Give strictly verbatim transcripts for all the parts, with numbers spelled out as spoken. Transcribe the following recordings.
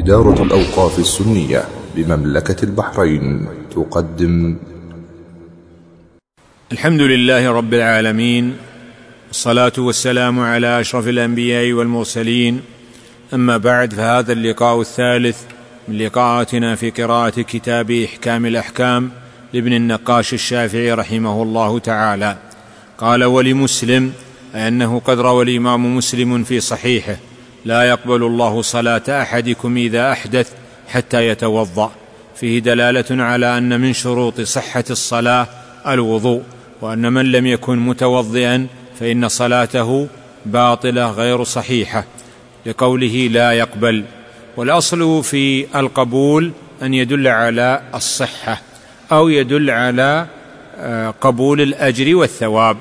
دارة الأوقاف السنية بمملكة البحرين تقدم. الحمد لله رب العالمين، والصلاة والسلام على أشرف الأنبياء والمرسلين، أما بعد، فهذا اللقاء الثالث من لقاءاتنا في قراءة كتاب إحكام الأحكام لابن النقاش الشافعي رحمه الله تعالى. قال: ولمسلم، أنه قد روى الإمام مسلم في صحيحه: لا يقبل الله صلاة أحدكم إذا أحدث حتى يتوضأ، فيه دلالة على أن من شروط صحة الصلاة الوضوء، وأن من لم يكن متوضئا فإن صلاته باطلة غير صحيحة، لقوله لا يقبل. والأصل في القبول أن يدل على الصحة أو يدل على قبول الأجر والثواب.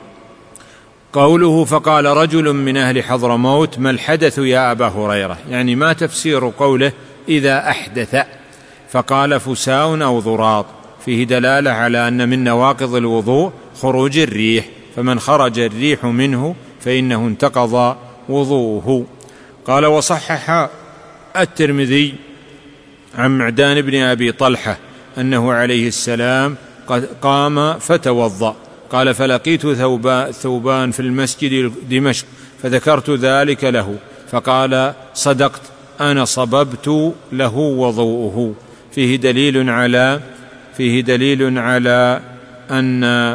قوله: فقال رجل من أهل حضرموت: ما الحدث يا أبا هريرة؟ يعني ما تفسير قوله إذا أحدث؟ فقال: فساء أو ضراط، فيه دلالة على أن من نواقض الوضوء خروج الريح، فمن خرج الريح منه فإنه انتقض وضوءه. قال: وصحح الترمذي عن معدان بن أبي طلحة أنه عليه السلام قد قام فتوضأ. قال: فلقيت ثوبان في المسجد دمشق فذكرت ذلك له، فقال: صدقت، أنا صببت له وضوءه. فيه دليل على فيه دليل على أن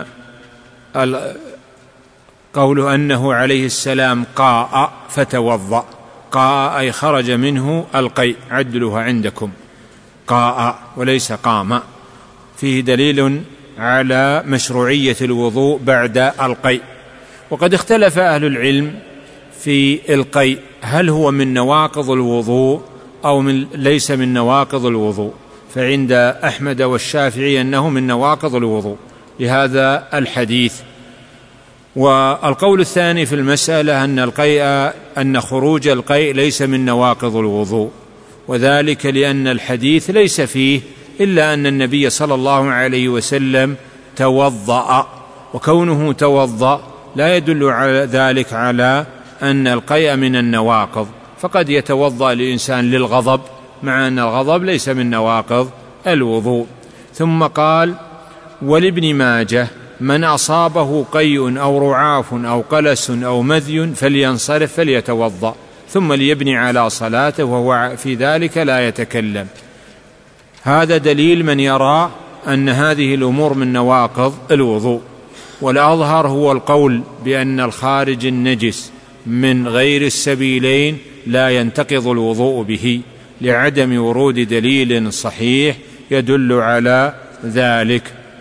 قوله أنه عليه السلام قاء فتوضأ، قاء أي خرج منه القيء، عدلوها عندكم قاء وليس قام. فيه دليل على مشروعية الوضوء بعد القيء. وقد اختلف أهل العلم في القيء، هل هو من نواقض الوضوء أو من ليس من نواقض الوضوء؟ فعند أحمد والشافعي أنه من نواقض الوضوء لهذا الحديث. والقول الثاني في المسألة أن القيء أن خروج القيء ليس من نواقض الوضوء، وذلك لأن الحديث ليس فيه إلا أن النبي صلى الله عليه وسلم توضأ، وكونه توضأ لا يدل على ذلك على أن القيء من النواقض، فقد يتوضأ الإنسان للغضب، مع أن الغضب ليس من نواقض الوضوء. ثم قال: ولابن ماجه: من أصابه قيء أو رعاف أو قلس أو مذي فلينصرف فليتوضأ ثم ليبني على صلاته وهو في ذلك لا يتكلم. هذا دليل من يرى أن هذه الأمور من نواقض الوضوء. والأظهر هو القول بأن الخارج النجس من غير السبيلين لا ينتقض الوضوء به، لعدم ورود دليل صحيح يدل على ذلك.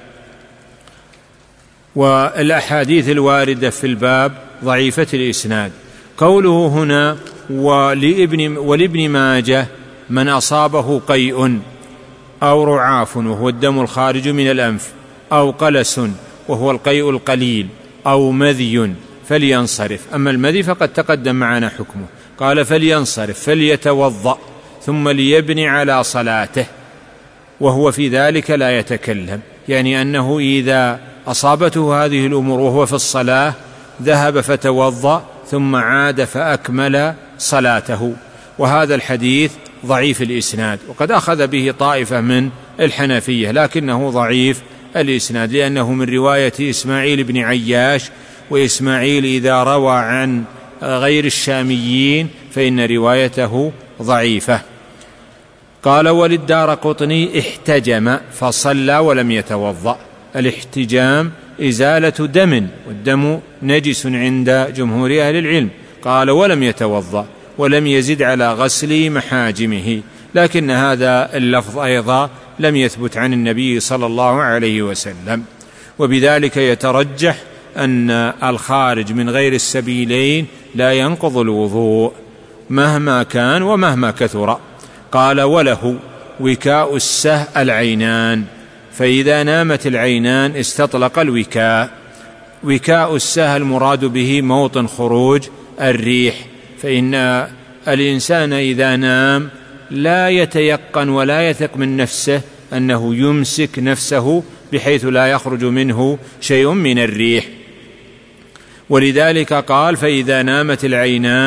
والأحاديث الواردة في الباب ضعيفة الإسناد. قوله هنا: ولابن, ولابن ماجه: من أصابه قيء أو رعاف وهو الدم الخارج من الأنف، أو قلس وهو القيء القليل، أو مذي فلينصرف. أما المذي فقد تقدم معنا حكمه. قال: فلينصرف فليتوضأ ثم ليبني على صلاته وهو في ذلك لا يتكلم، يعني أنه إذا أصابته هذه الأمور وهو في الصلاة ذهب فتوضأ ثم عاد فأكمل صلاته. وهذا الحديث ضعيف الإسناد، وقد أخذ به طائفة من الحنفية، لكنه ضعيف الإسناد لأنه من رواية إسماعيل بن عياش، وإسماعيل إذا روى عن غير الشاميين فإن روايته ضعيفة. قال: وللدارقطني: احتجم فصلى ولم يتوضأ. الاحتجام إزالة دم، والدم نجس عند جمهور أهل العلم. قال: ولم يتوضأ، ولم يزد على غسل محاجمه، لكن هذا اللفظ أيضا لم يثبت عن النبي صلى الله عليه وسلم، وبذلك يترجح أن الخارج من غير السبيلين لا ينقض الوضوء مهما كان ومهما كثر. قال: وله وكاء السه العينان، فإذا نامت العينان استطلق الوكاء. وكاء السه المراد به موطن خروج الريح، فإن الإنسان إذا نام لا يتيقن ولا يثق من نفسه أنه يمسك نفسه بحيث لا يخرج منه شيء من الريح، ولذلك قال: فإذا نامت العينان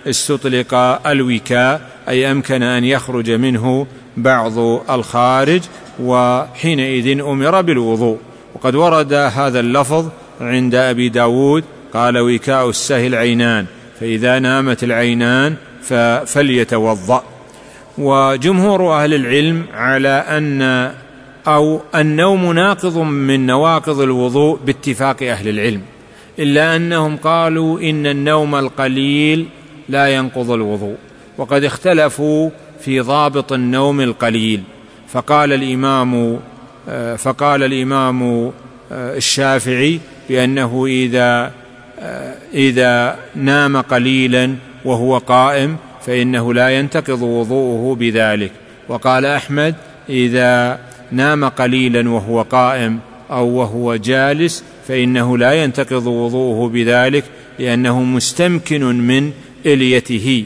استطلق الوكاء، أي أمكن أن يخرج منه بعض الخارج، وحينئذ أمر بالوضوء. وقد ورد هذا اللفظ عند أبي داود قال: وكاء السهي العينان، فإذا نامت العينان فليتوضأ. وجمهور أهل العلم على أن أو النوم ناقض من نواقض الوضوء باتفاق أهل العلم، إلا أنهم قالوا إن النوم القليل لا ينقض الوضوء، وقد اختلفوا في ضابط النوم القليل. فقال الإمام فقال الإمام الشافعي بأنه إذا إذا نام قليلا وهو قائم فإنه لا ينتقض وضوءه بذلك. وقال أحمد: إذا نام قليلا وهو قائم أو وهو جالس فإنه لا ينتقض وضوءه بذلك، لأنه مستمكن من إليته.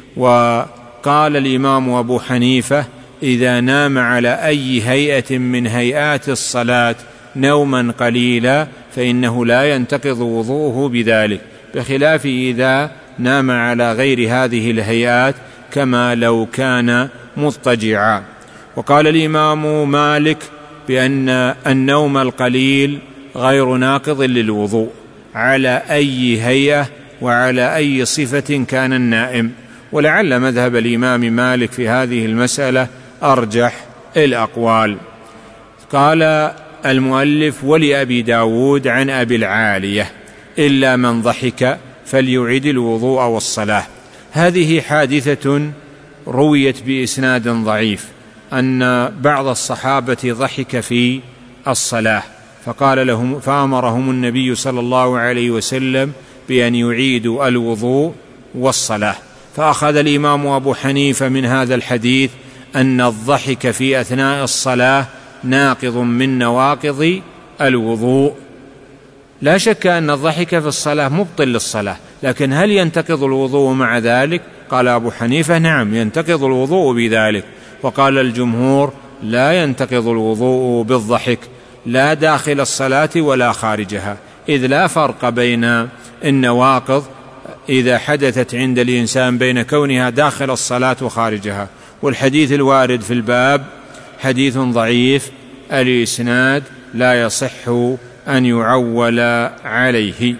وقال الإمام أبو حنيفة: إذا نام على أي هيئة من هيئات الصلاة نوما قليلا فإنه لا ينتقض وضوءه بذلك، بخلاف إذا نام على غير هذه الهيئات كما لو كان مضطجعا. وقال الإمام مالك بأن النوم القليل غير ناقض للوضوء على أي هيئة وعلى أي صفة كان النائم. ولعل مذهب الإمام مالك في هذه المسألة أرجح الأقوال. قال المؤلف: ولأبي داود عن أبي العالية: إلا من ضحك فليعيد الوضوء والصلاة. هذه حادثة رويت بإسناد ضعيف، أن بعض الصحابة ضحك في الصلاة، فقال لهم فأمرهم النبي صلى الله عليه وسلم بأن يعيدوا الوضوء والصلاة. فأخذ الإمام أبو حنيفة من هذا الحديث أن الضحك في أثناء الصلاة ناقض من نواقض الوضوء. لا شك أن الضحك في الصلاة مبطل للصلاة، لكن هل ينتقض الوضوء مع ذلك؟ قال أبو حنيفة: نعم، ينتقض الوضوء بذلك. وقال الجمهور: لا ينتقض الوضوء بالضحك، لا داخل الصلاة ولا خارجها، إذ لا فرق بين النواقض إذا حدثت عند الإنسان بين كونها داخل الصلاة وخارجها. والحديث الوارد في الباب حديث ضعيف الإسناد، لا يصح أن يعول عليه.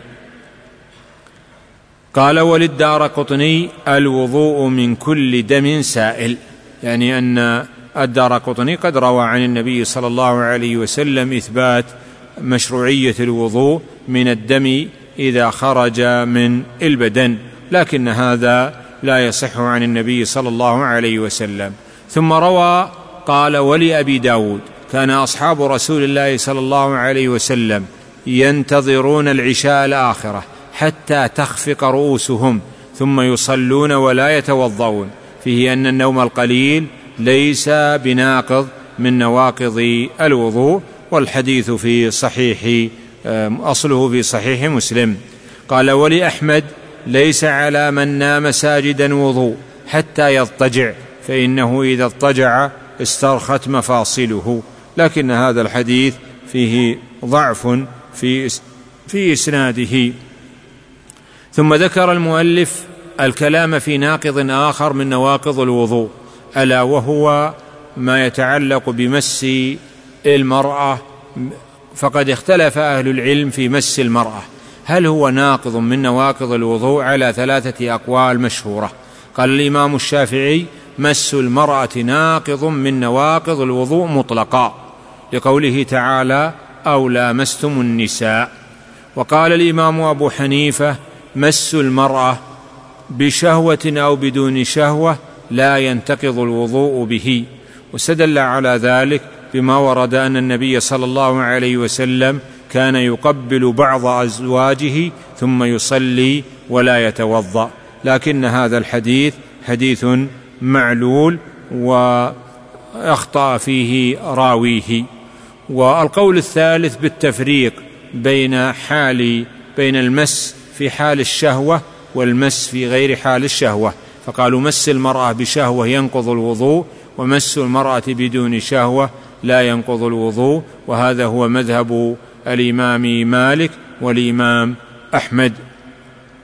قال: وللدارقطني: الوضوء من كل دم سائل، يعني أن الدارقطني قد روى عن النبي صلى الله عليه وسلم إثبات مشروعية الوضوء من الدم إذا خرج من البدن، لكن هذا لا يصح عن النبي صلى الله عليه وسلم. ثم روى قال: ولأبي داود: كان أصحاب رسول الله صلى الله عليه وسلم ينتظرون العشاء الآخرة حتى تخفق رؤوسهم ثم يصلون ولا يتوضؤون، فيه أن النوم القليل ليس بناقض من نواقض الوضوء. والحديث في صحيح أصله في صحيح مسلم. قال: ولأحمد: ليس على من نام ساجدا وضوء حتى يضطجع، فإنه إذا اضطجع استرخت مفاصله. لكن هذا الحديث فيه ضعف في في إسناده. ثم ذكر المؤلف الكلام في ناقض آخر من نواقض الوضوء، ألا وهو ما يتعلق بمس المرأة. فقد اختلف أهل العلم في مس المرأة، هل هو ناقض من نواقض الوضوء؟ على ثلاثة أقوال مشهورة. قال الإمام الشافعي: مس المرأة ناقض من نواقض الوضوء مطلقا، لقوله تعالى: أو لامستم النساء. وقال الإمام أبو حنيفة: مس المرأة بشهوة أو بدون شهوة لا ينتقض الوضوء به. واستدل على ذلك بما ورد أن النبي صلى الله عليه وسلم كان يقبل بعض أزواجه ثم يصلي ولا يتوضأ، لكن هذا الحديث حديث معلول وأخطأ فيه راويه. والقول الثالث بالتفريق بين حال بين المس في حال الشهوة والمس في غير حال الشهوة، فقالوا مس المرأة بشهوة ينقض الوضوء، ومس المرأة بدون شهوة لا ينقض الوضوء. وهذا هو مذهب الإمام مالك والإمام أحمد.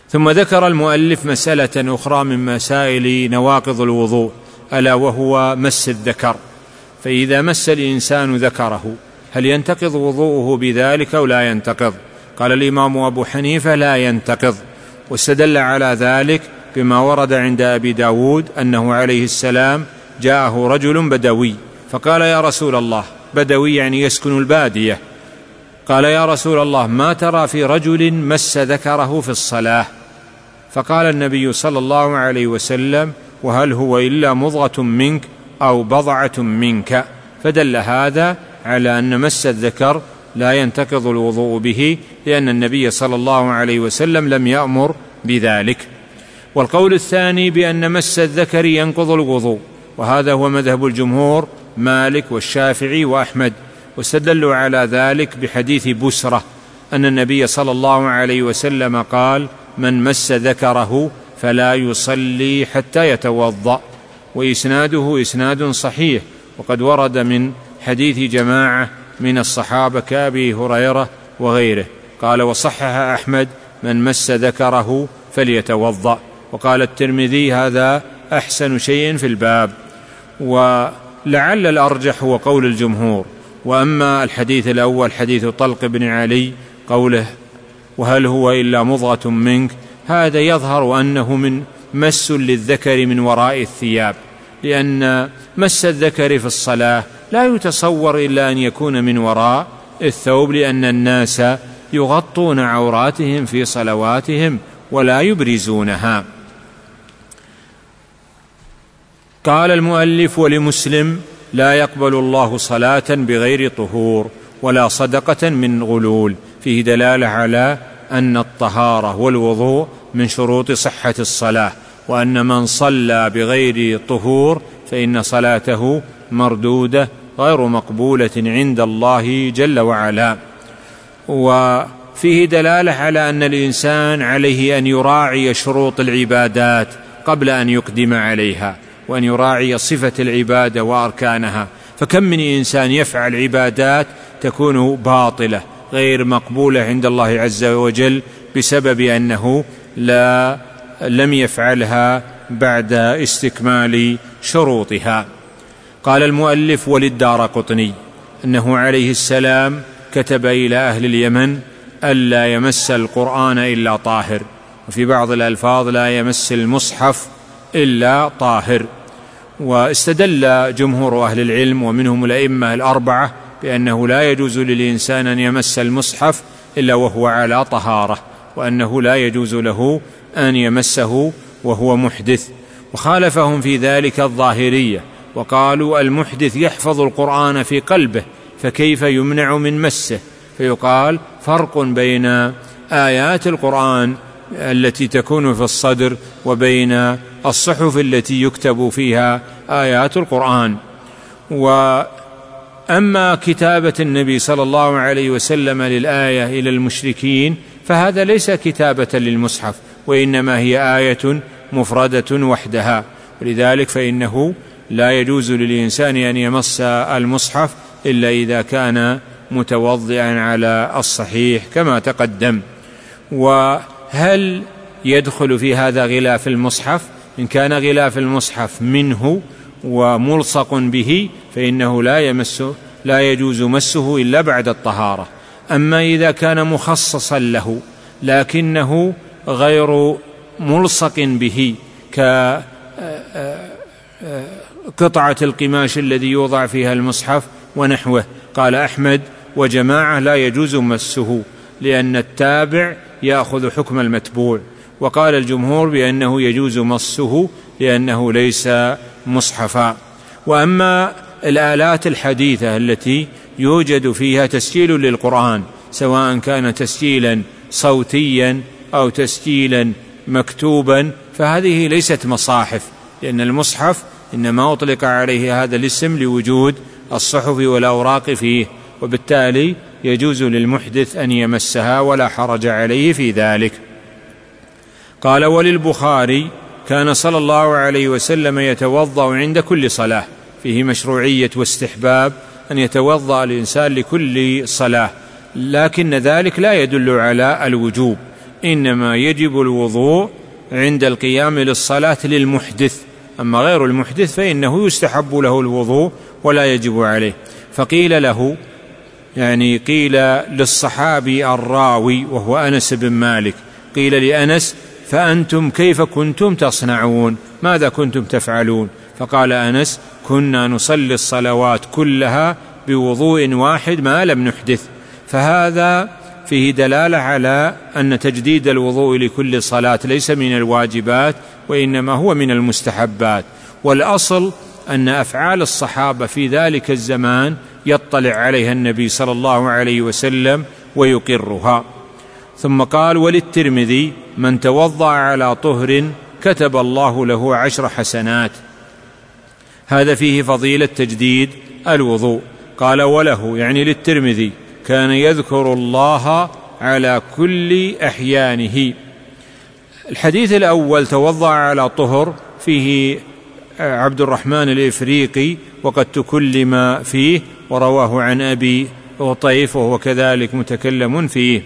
ثم ذكر المؤلف مسألة أخرى من مسائل نواقض الوضوء، ألا وهو مس الذكر. فإذا مس الإنسان ذكره هل ينتقض وضوءه بذلك أو لا ينتقض؟ قال الإمام أبو حنيفة لا ينتقض، واستدل على ذلك بما ورد عند أبي داود أنه عليه السلام جاءه رجل بدوي فقال يا رسول الله، بدوي يعني يسكن البادية، قال يا رسول الله ما ترى في رجل مس ذكره في الصلاة؟ فقال النبي صلى الله عليه وسلم وهل هو إلا مضغة منك أو بضعة منك، فدل هذا على أن مس الذكر لا ينتقض الوضوء به، لأن النبي صلى الله عليه وسلم لم يأمر بذلك. والقول الثاني بأن مس الذكر ينقض الوضوء، وهذا هو مذهب الجمهور مالك والشافعي وأحمد، واستدلوا على ذلك بحديث بسرة أن النبي صلى الله عليه وسلم قال من مس ذكره فلا يصلي حتى يتوضأ، وإسناده إسناد صحيح، وقد ورد من حديث جماعة من الصحابة كأبي هريرة وغيره. قال وصحح أحمد من مس ذكره فليتوضأ، وقال الترمذي هذا أحسن شيء في الباب. ولعل الأرجح هو قول الجمهور. وأما الحديث الأول حديث طلق بن علي قوله وهل هو إلا مضغة منك، هذا يظهر أنه من مس للذكر من وراء الثياب، لأن مس الذكر في الصلاة لا يتصور إلا أن يكون من وراء الثوب، لأن الناس يغطون عوراتهم في صلواتهم ولا يبرزونها. قال المؤلف ولمسلم لا يقبل الله صلاة بغير طهور ولا صدقة من غلول، فيه دلالة على أن الطهارة والوضوء من شروط صحة الصلاة، وأن من صلى بغير طهور فإن صلاته مردودة غير مقبولة عند الله جل وعلا. وفيه دلالة على أن الإنسان عليه أن يراعي شروط العبادات قبل أن يقدم عليها، وأن يراعي صفة العبادة وأركانها. فكم من إنسان يفعل عبادات تكون باطلة غير مقبولة عند الله عز وجل بسبب أنه لا لم يفعلها بعد استكمال شروطها. قال المؤلف وللدارقطني أنه عليه السلام كتب إلى أهل اليمن ألا يمس القرآن إلا طاهر، وفي بعض الألفاظ لا يمس المصحف إلا طاهر. واستدل جمهور أهل العلم ومنهم الأئمة الأربعة بأنه لا يجوز للإنسان أن يمس المصحف إلا وهو على طهارة، وأنه لا يجوز له أن يمسه وهو محدث. وخالفهم في ذلك الظاهرية، وقالوا المحدث يحفظ القرآن في قلبه فكيف يمنع من مسه؟ فيقال فرق بين آيات القرآن التي تكون في الصدر وبين الصحف التي يكتب فيها آيات القرآن. وأما كتابة النبي صلى الله عليه وسلم للآية إلى المشركين فهذا ليس كتابة للمصحف، وإنما هي آية مفردة وحدها، ولذلك فإنه لا يجوز للإنسان أن يمس المصحف إلا إذا كان متوضئا على الصحيح كما تقدم. وهل يدخل في هذا غلاف المصحف؟ إن كان غلاف المصحف منه وملصق به فإنه لا يمسه لا يجوز مسه إلا بعد الطهارة. أما إذا كان مخصصا له لكنه غير ملصق به كقطعة القماش الذي يوضع فيها المصحف ونحوه، قال أحمد وجماعة لا يجوز مسه لأن التابع يأخذ حكم المتبوع، وقال الجمهور بأنه يجوز مسه لأنه ليس مصحفا. وأما الآلات الحديثة التي يوجد فيها تسجيل للقرآن سواء كان تسجيلا صوتيا أو تسجيلا مكتوبا فهذه ليست مصاحف، لأن المصحف إنما أطلق عليه هذا الاسم لوجود الصحف والأوراق فيه، وبالتالي يجوز للمحدث أن يمسها ولا حرج عليه في ذلك. قال وللبخاري كان صلى الله عليه وسلم يتوضأ عند كل صلاة، فيه مشروعية واستحباب أن يتوضأ الإنسان لكل صلاة، لكن ذلك لا يدل على الوجوب، إنما يجب الوضوء عند القيام للصلاة للمحدث، أما غير المحدث فإنه يستحب له الوضوء ولا يجب عليه. فقيل له، يعني قيل للصحابي الراوي وهو أنس بن مالك، قيل لأنس: فأنتم كيف كنتم تصنعون؟ ماذا كنتم تفعلون؟ فقال أنس: كنا نصلي الصلوات كلها بوضوء واحد ما لم نحدث. فهذا فيه دلالة على أن تجديد الوضوء لكل صلاة ليس من الواجبات، وإنما هو من المستحبات. والأصل أن أفعال الصحابة في ذلك الزمان يطلع عليها النبي صلى الله عليه وسلم ويقرها. ثم قال: وللترمذي: من توضأ على طهر كتب الله له عشر حسنات. هذا فيه فضيلة تجديد الوضوء. قال: وله، يعني للترمذي: كان يذكر الله على كل أحيانه. الحديث الأول توضأ على طهر فيه عبد الرحمن الإفريقي وقد تكلم فيه، ورواه عن أبي غطيف وهو كذلك متكلم فيه.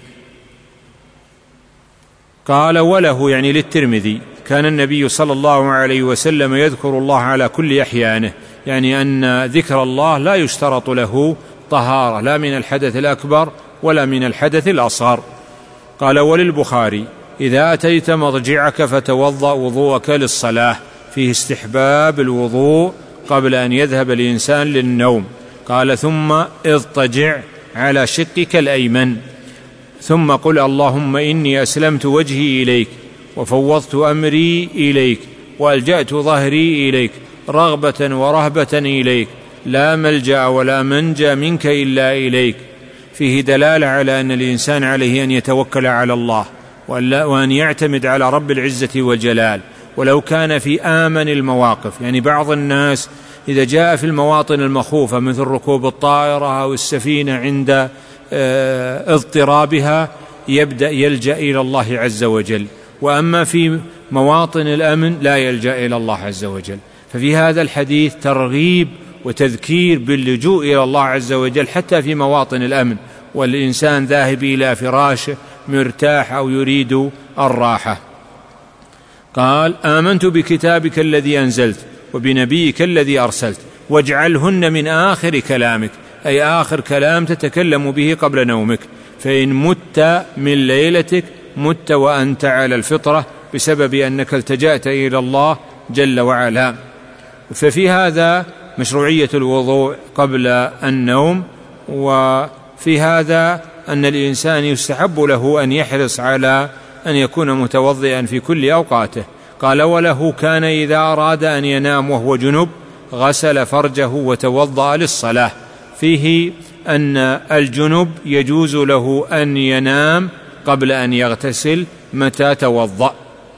قال: وله، يعني للترمذي: كان النبي صلى الله عليه وسلم يذكر الله على كل أحيانه، يعني أن ذكر الله لا يشترط له طهارة، لا من الحدث الأكبر ولا من الحدث الأصغر. قال: وللبخاري: إذا أتيت مضجعك فتوضأ وضوءك للصلاة. فيه استحباب الوضوء قبل أن يذهب الإنسان للنوم. قال: ثم اضطجع على شقك الأيمن، ثم قل: اللهم إني أسلمت وجهي إليك وفوضت أمري إليك وألجأت ظهري إليك رغبة ورهبة إليك، لا ملجأ ولا منجى منك إلا إليك. فيه دلالة على أن الإنسان عليه أن يتوكل على الله وأن يعتمد على رب العزة والجلال، ولو كان في آمن المواقف. يعني بعض الناس إذا جاء في المواطن المخوفة مثل ركوب الطائرة أو السفينة عند اضطرابها يبدأ يلجأ إلى الله عز وجل، وأما في مواطن الأمن لا يلجأ إلى الله عز وجل. ففي هذا الحديث ترغيب وتذكير باللجوء إلى الله عز وجل حتى في مواطن الأمن، والإنسان ذاهب إلى فراشه مرتاح أو يريد الراحة. قال: آمنت بكتابك الذي أنزلت وبنبيك الذي أرسلت واجعلهن من آخر كلامك، أي آخر كلام تتكلم به قبل نومك، فإن مت من ليلتك مت وأنت على الفطرة بسبب أنك التجأت إلى الله جل وعلا. ففي هذا مشروعية الوضوء قبل النوم، وفي هذا أن الإنسان يستحب له أن يحرص على أن يكون متوضئا في كل أوقاته. قال: وله كان إذا أراد أن ينام وهو جنب غسل فرجه وتوضأ للصلاة. فيه أن الجنب يجوز له أن ينام قبل أن يغتسل متى توضأ.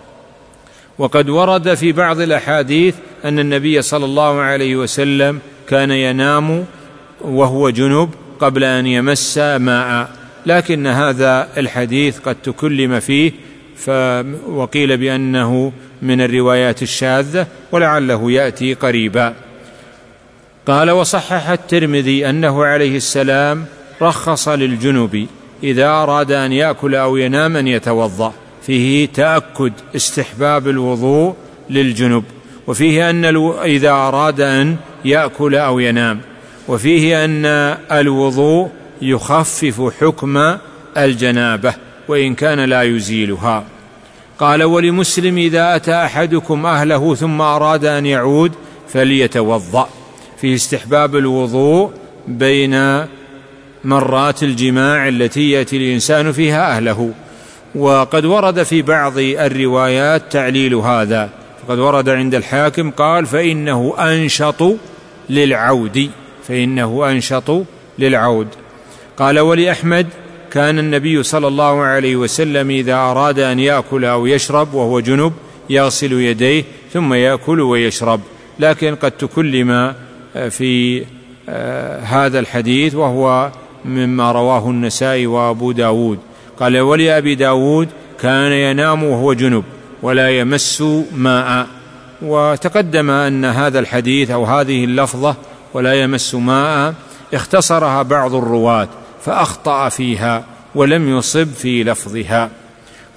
وقد ورد في بعض الأحاديث أن النبي صلى الله عليه وسلم كان ينام وهو جنب قبل أن يمس ماء، لكن هذا الحديث قد تكلم فيه وقيل بأنه من الروايات الشاذة ولعله يأتي قريبا. قال: وصحح الترمذي أنه عليه السلام رخص للجنب إذا أراد أن يأكل أو ينام أن يتوضأ. فيه تأكد استحباب الوضوء للجنب، وفيه أن إذا أراد أن يأكل أو ينام، وفيه أن الوضوء يخفف حكم الجنابة وإن كان لا يزيلها. قال: ولمسلم إذا أتى أحدكم أهله ثم أراد أن يعود فليتوضأ. فيه استحباب الوضوء بين مرات الجماع التي يأتي الإنسان فيها أهله. وقد ورد في بعض الروايات تعليل هذا، فقد ورد عند الحاكم قال: فإنه أنشط للعود، فإنه أنشط للعود. قال: ولأحمد كان النبي صلى الله عليه وسلم إذا أراد أن يأكل أو يشرب وهو جنب يغسل يديه ثم يأكل ويشرب، لكن قد تكلم في هذا الحديث وهو مما رواه النسائي وأبو داود. قال: ولأبي داود كان ينام وهو جنب ولا يمس ماء. وتقدم أن هذا الحديث أو هذه اللفظة ولا يمس ماء اختصرها بعض الرواة فأخطأ فيها ولم يصب في لفظها.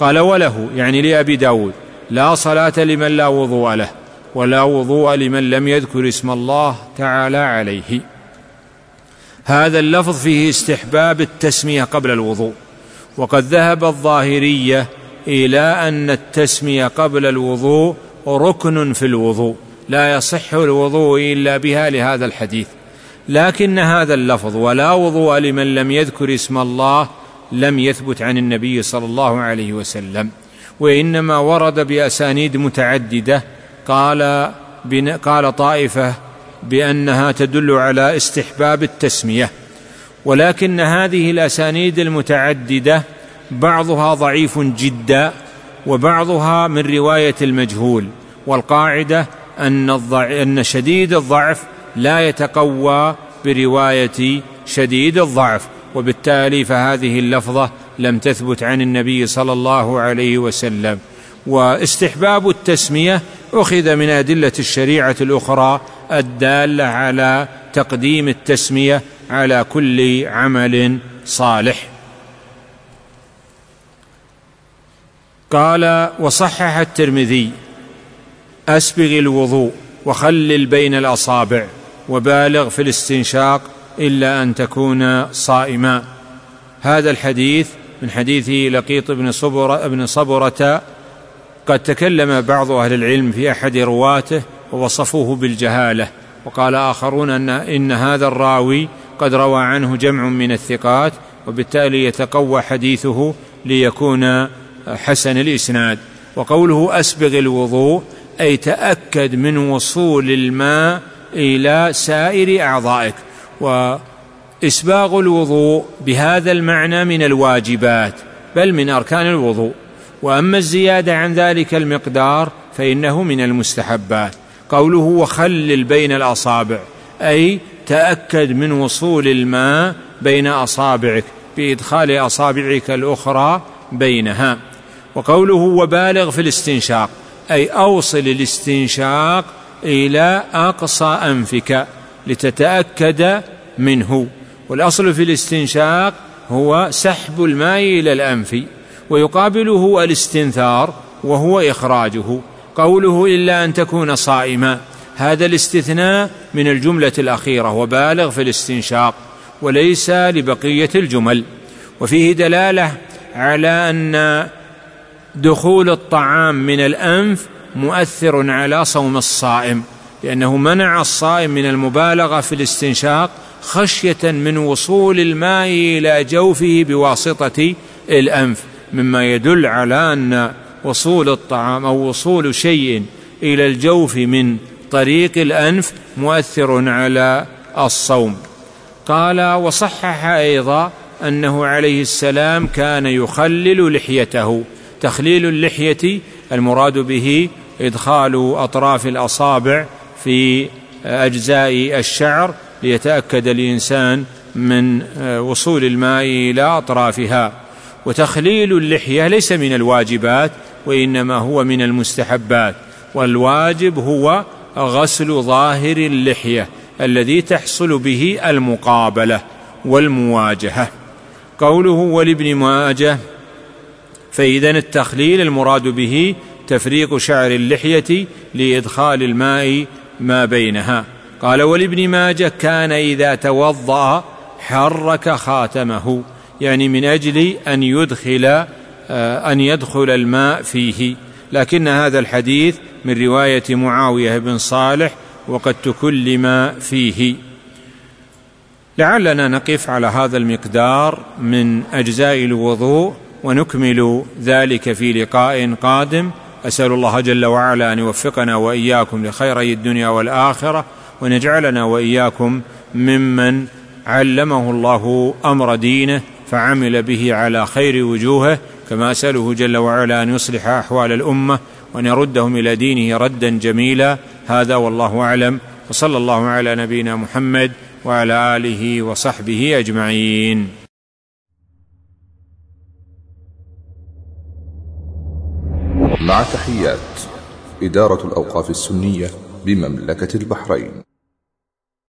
قال: وله يعني لأبي داود: لا صلاة لمن لا وضوء له، ولا وضوء لمن لم يذكر اسم الله تعالى عليه. هذا اللفظ فيه استحباب التسمية قبل الوضوء، وقد ذهب الظاهرية إلى أن التسمية قبل الوضوء ركن في الوضوء، لا يصح الوضوء إلا بها لهذا الحديث. لكن هذا اللفظ ولا وضوء لمن لم يذكر اسم الله لم يثبت عن النبي صلى الله عليه وسلم، وإنما ورد بأسانيد متعددة. قال, قال طائفة بأنها تدل على استحباب التسمية، ولكن هذه الأسانيد المتعددة بعضها ضعيف جدا، وبعضها من رواية المجهول، والقاعدة أن, أن شديد الضعف لا يتقوى برواية شديد الضعف، وبالتالي فهذه اللفظة لم تثبت عن النبي صلى الله عليه وسلم. واستحباب التسمية أخذ من أدلة الشريعة الأخرى الدالة على تقديم التسمية على كل عمل صالح. قال: وصحح الترمذي: أسبغ الوضوء وخلل بين الأصابع وبالغ في الاستنشاق إلا أن تكون صائما. هذا الحديث من حديث لقيط بن صبرة, بن صبرة قد تكلم بعض أهل العلم في أحد رواته ووصفوه بالجهالة، وقال آخرون أن, إن هذا الراوي قد روى عنه جمع من الثقات، وبالتالي يتقوى حديثه ليكون حسن الإسناد. وقوله أسبغ الوضوء أي تأكد من وصول الماء إلى سائر أعضائك، وإسباغ الوضوء بهذا المعنى من الواجبات بل من أركان الوضوء، وأما الزيادة عن ذلك المقدار فإنه من المستحبات. قوله وخلل بين الأصابع أي تأكد من وصول الماء بين أصابعك بإدخال أصابعك الأخرى بينها. وقوله وبالغ في الاستنشاق أي أوصل الاستنشاق إلى أقصى أنفك لتتأكد منه، والأصل في الاستنشاق هو سحب الماء إلى الأنف، ويقابله الاستنثار وهو إخراجه. قوله إلا أن تكون صائما، هذا الاستثناء من الجملة الأخيرة وبالغ في الاستنشاق، وليس لبقية الجمل. وفيه دلالة على أن دخول الطعام من الأنف مؤثر على صوم الصائم، لأنه منع الصائم من المبالغة في الاستنشاق خشية من وصول الماء إلى جوفه بواسطة الأنف، مما يدل على أن وصول الطعام أو وصول شيء إلى الجوف من طريق الأنف مؤثر على الصوم. قال وصحح أيضا أنه عليه السلام كان يخلل لحيته. تخليل اللحية المراد به إدخال أطراف الأصابع في أجزاء الشعر ليتأكد الإنسان من وصول الماء إلى أطرافها. وتخليل اللحية ليس من الواجبات، وإنما هو من المستحبات، والواجب هو غسل ظاهر اللحية الذي تحصل به المقابلة والمواجهة. قوله ولابن ماجه، فإذن التخليل المراد به تفريق شعر اللحية لإدخال الماء ما بينها. قال ولابن ماجه كان إذا توضأ حرك خاتمه، يعني من أجل أن يدخل أن يدخل الماء فيه، لكن هذا الحديث من رواية معاوية بن صالح وقد تكلم فيه. لعلنا نقف على هذا المقدار من أجزاء الوضوء ونكمل ذلك في لقاء قادم. أسأل الله جل وعلا أن يوفقنا وإياكم لخيري الدنيا والآخرة، ونجعلنا وإياكم ممن علمه الله أمر دينه فعمل به على خير وجوهه، كما أسأله جل وعلا أن يصلح أحوال الأمة وأن يردهم إلى دينه ردا جميلا. هذا والله أعلم، وصلى الله على نبينا محمد وعلى آله وصحبه أجمعين. مع تحيات إدارة الأوقاف السنية بمملكة البحرين.